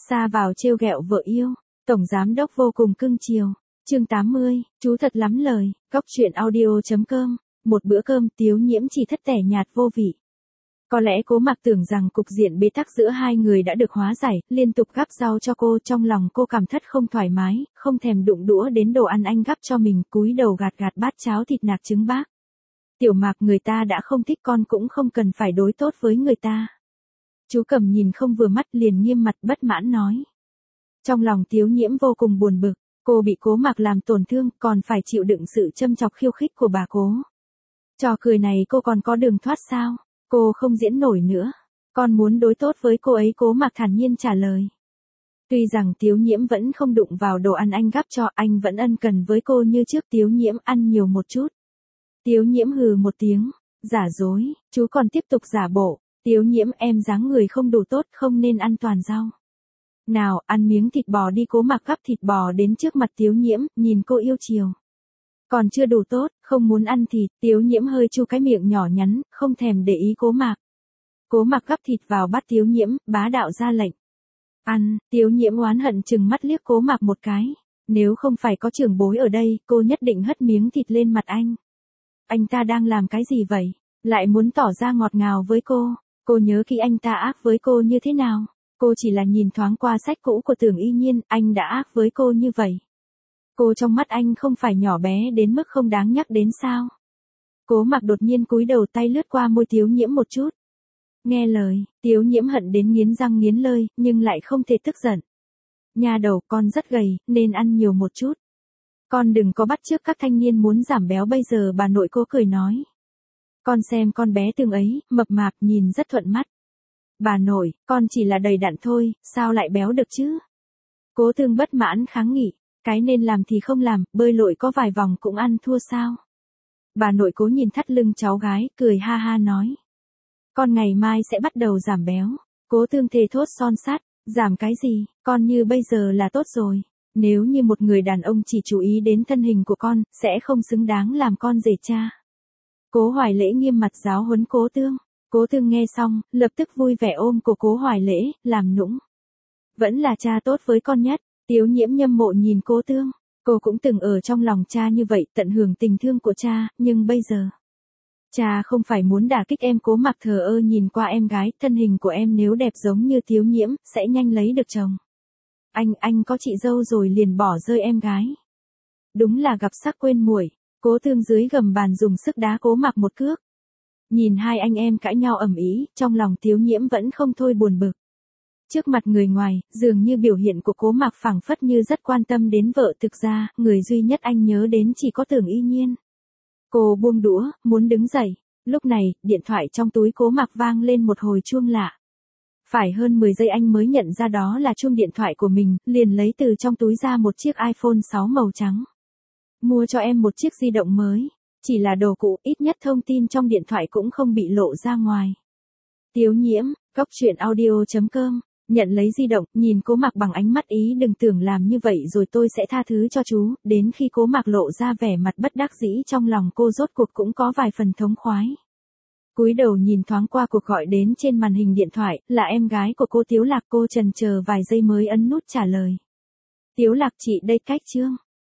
Xa vào trêu ghẹo vợ yêu, tổng giám đốc vô cùng cưng chiều. Chương 80, chú thật lắm lời, góc truyện audio.com, một bữa cơm Tiếu Nhiễm chỉ thất tẻ nhạt vô vị. Có lẽ Cố Mặc tưởng rằng cục diện bế tắc giữa hai người đã được hóa giải, liên tục gắp rau cho cô, trong lòng cô cảm thất không thoải mái, không thèm đụng đũa đến đồ ăn anh gắp cho mình, cúi đầu gạt gạt bát cháo thịt nạc trứng bác. Tiểu Mạc, người ta đã không thích con cũng không cần phải đối tốt với người ta. Chú Cẩm nhìn không vừa mắt liền nghiêm mặt bất mãn nói. Trong lòng Tiếu Nhiễm vô cùng buồn bực, cô bị Cố Mặc làm tổn thương còn phải chịu đựng sự châm chọc khiêu khích của bà Cố. Trò cười này cô còn có đường thoát sao? Cô không diễn nổi nữa. Con muốn đối tốt với cô ấy, Cố Mặc thản nhiên trả lời. Tuy rằng Tiếu Nhiễm vẫn không đụng vào đồ ăn anh gắp cho, anh vẫn ân cần với cô như trước. Tiếu Nhiễm ăn nhiều một chút. Tiếu Nhiễm hừ một tiếng, giả dối, chú còn tiếp tục giả bộ. Tiếu Nhiễm, em dáng người không đủ tốt, không nên ăn toàn rau. Nào, ăn miếng thịt bò đi. Cố Mặc gắp thịt bò đến trước mặt Tiếu Nhiễm, nhìn cô yêu chiều. Còn chưa đủ tốt, không muốn ăn thịt. Tiếu Nhiễm hơi chu cái miệng nhỏ nhắn, không thèm để ý Cố Mặc. Cố Mặc gắp thịt vào bát Tiếu Nhiễm, bá đạo ra lệnh. Ăn. Tiếu Nhiễm oán hận chừng mắt liếc Cố Mặc một cái. Nếu không phải có trưởng bối ở đây, cô nhất định hất miếng thịt lên mặt anh. Anh ta đang làm cái gì vậy? Lại muốn tỏ ra ngọt ngào với cô. Cô nhớ kỹ anh ta ác với cô như thế nào? Cô chỉ là nhìn thoáng qua sách cũ của Tưởng Y Nhiên, anh đã ác với cô như vậy. Cô trong mắt anh không phải nhỏ bé đến mức không đáng nhắc đến sao? Cố Mặc đột nhiên cúi đầu, tay lướt qua môi Tiếu Nhiễm một chút. Nghe lời, Tiếu Nhiễm hận đến nghiến răng nghiến lợi, nhưng lại không thể tức giận. Nha đầu, con rất gầy, nên ăn nhiều một chút. Con đừng có bắt chước các thanh niên muốn giảm béo bây giờ. Bà nội cô cười nói. Con xem con bé Tương ấy, mập mạp, nhìn rất thuận mắt. Bà nội, con chỉ là đầy đặn thôi, sao lại béo được chứ? Cố Tương bất mãn kháng nghị. Cái nên làm thì không làm, bơi lội có vài vòng cũng ăn thua sao? Bà nội Cố nhìn thắt lưng cháu gái, cười ha ha nói. Con ngày mai sẽ bắt đầu giảm béo. Cố Tương thề thốt son sắt, giảm cái gì, con như bây giờ là tốt rồi. Nếu như một người đàn ông chỉ chú ý đến thân hình của con, sẽ không xứng đáng làm con rể cha. Cố Hoài Lễ nghiêm mặt giáo huấn Cố Tương. Cố Tương nghe xong, lập tức vui vẻ ôm cổ Cố Hoài Lễ, làm nũng. Vẫn là cha tốt với con nhất. Tiếu Nhiễm nhâm mộ nhìn Cố Tương. Cô cũng từng ở trong lòng cha như vậy, tận hưởng tình thương của cha, nhưng bây giờ. Cha không phải muốn đả kích em. Cố Mặc thờ ơ nhìn qua em gái, thân hình của em nếu đẹp giống như Tiếu Nhiễm, sẽ nhanh lấy được chồng. Anh có chị dâu rồi liền bỏ rơi em gái. Đúng là gặp sắc quên muội. Cố Tương dưới gầm bàn dùng sức đá Cố Mặc một cước. Nhìn hai anh em cãi nhau ầm ĩ, trong lòng Tiếu Nhiễm vẫn không thôi buồn bực. Trước mặt người ngoài, dường như biểu hiện của Cố Mặc phảng phất như rất quan tâm đến vợ, thực ra, người duy nhất anh nhớ đến chỉ có Tưởng Y Nhiên. Cô buông đũa, muốn đứng dậy. Lúc này, điện thoại trong túi Cố Mặc vang lên một hồi chuông lạ. Phải hơn 10 giây anh mới nhận ra đó là chuông điện thoại của mình, liền lấy từ trong túi ra một chiếc iPhone 6 màu trắng. Mua cho em một chiếc di động mới. Chỉ là đồ cũ, ít nhất thông tin trong điện thoại cũng không bị lộ ra ngoài. Tiếu Nhiễm, góc truyện audio.com, nhận lấy di động, nhìn Cố Mặc bằng ánh mắt ý đừng tưởng làm như vậy rồi tôi sẽ tha thứ cho chú. Đến khi Cố Mặc lộ ra vẻ mặt bất đắc dĩ, trong lòng cô rốt cuộc cũng có vài phần thống khoái. Cúi đầu nhìn thoáng qua cuộc gọi đến trên màn hình điện thoại, là em gái của cô Tiếu Lạc. Cô chần chờ vài giây mới ấn nút trả lời. Tiếu Lạc, chị đây, cách chương.